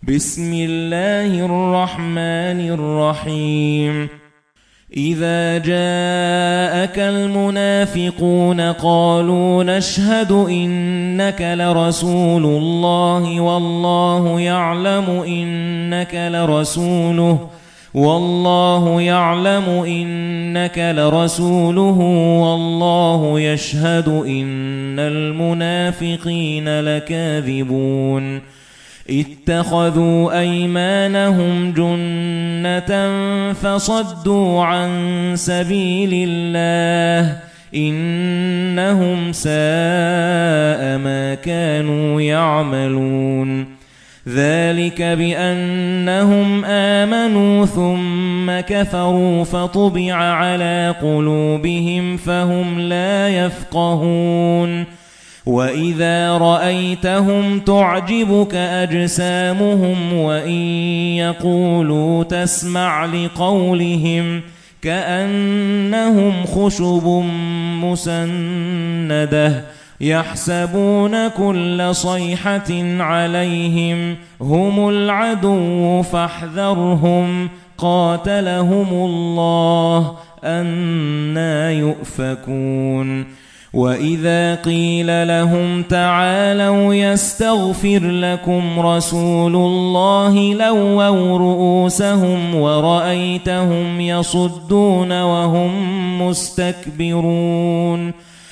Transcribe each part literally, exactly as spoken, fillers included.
بسم الله الرحمن الرحيم إذا جاءك المنافقون قالوا نشهد إنك لرسول الله والله يعلم إنك لرسوله والله يعلم إنك لرسوله والله يشهد إن المنافقين لكاذبون اتخذوا أيمانهم جنة فصدوا عن سبيل الله إنهم ساء ما كانوا يعملون ذلك بأنهم آمنوا ثم كفروا فطبع على قلوبهم فهم لا يفقهون وَإِذَا رَأَيْتَهُمْ تُعْجِبُكَ أَجْسَامُهُمْ وَإِنْ يَقُولُوا تَسْمَعْ لِقَوْلِهِمْ كَأَنَّهُمْ خُشُبٌ مُّسَنَّدَةٌ يَحْسَبُونَ كُلَّ صَيْحَةٍ عَلَيْهِمْ هُمُ الْعَدُوُّ فَاحْذَرْهُمْ قَاتَلَهُمُ اللَّهُ أَنَّى يُؤْفَكُونَ وَإِذَا قِيلَ لَهُمْ تَعَالَوْا يَسْتَغْفِرْ لَكُمْ رَسُولُ اللَّهِ لَوَّوْا رُؤُوسَهُمْ وَرَأَيْتَهُمْ يَصُدُّونَ وَهُمْ مُسْتَكْبِرُونَ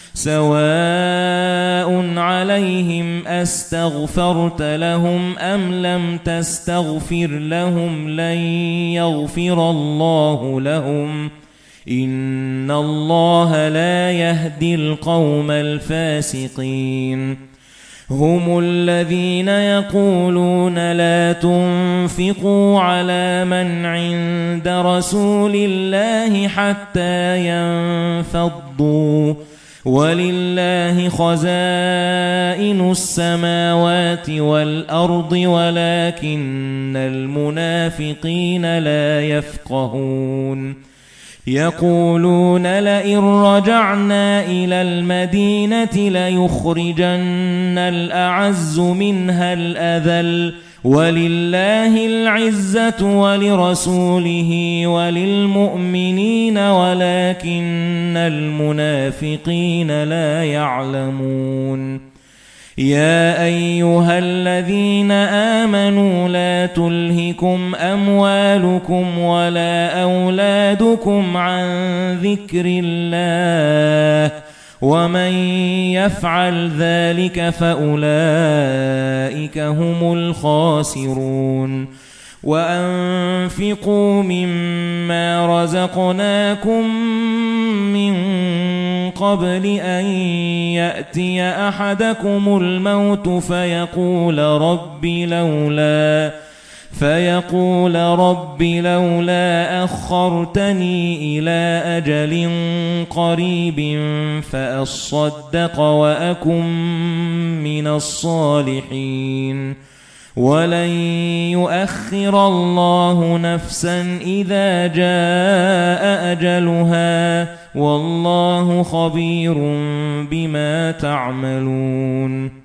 سَوَاءٌ عَلَيْهِمْ أَسْتَغْفَرْتَ لَهُمْ أَمْ لَمْ تَسْتَغْفِرْ لَهُمْ لَنْ يَغْفِرَ اللَّهُ لَهُمْ إِنَّ اللَّهَ لَا يَهْدِي الْقَوْمَ الْفَاسِقِينَ هُمُ الَّذِينَ يَقُولُونَ لَا تُنْفِقُوا عَلَى مَنْ عِندَ رَسُولِ اللَّهِ حَتَّى يَنفَضُّوا وَلِلَّهِ خَزَائِنُ السَّمَاوَاتِ وَالْأَرْضِ وَلَكِنَّ الْمُنَافِقِينَ لَا يَفْقَهُونَ يَقُولُونَ لَئِن رَّجَعْنَا إِلَى الْمَدِينَةِ لَيُخْرِجَنَّ الْأَعَزُّ مِنْهَا الْأَذَلَّ وَلِلَّهِ الْعِزَّةُ وَلِرَسُولِهِ وَلِلْمُؤْمِنِينَ وَلَكِنَّ الْمُنَافِقِينَ لَا يَعْلَمُونَ يَا أَيُّهَا الَّذِينَ آمَنُوا لَا تُلْهِكُمْ أَمْوَالُكُمْ وَلَا أَوْلَادُكُمْ عَن ذِكْرِ اللَّهِ وَمَن يَفْعَلْ ذَلِكَ فَأُولَئِكَ هُمُ الْخَاسِرُونَ وَأَنفِقُوا مِمَّا رَزَقْنَاكُم مِّن قَبْلِ أَن يَأْتِيَ أَحَدَكُمُ الْمَوْتُ فَيَقُولَ رَبِّ لَوْلَا فَيَقُولَ رَبِّ لَوْلَا أَخَّرْتَنِي إِلَى أَجَلٍ قَرِيبٍ فَأَصَّدَّقَ وَأَكُن مِّنَ الصَّالِحِينَ وَلَن يُؤَخِّرَ اللَّهُ نَفْسًا إِذَا جَاءَ أَجَلُهَا وَاللَّهُ خَبِيرٌ بِمَا تَعْمَلُونَ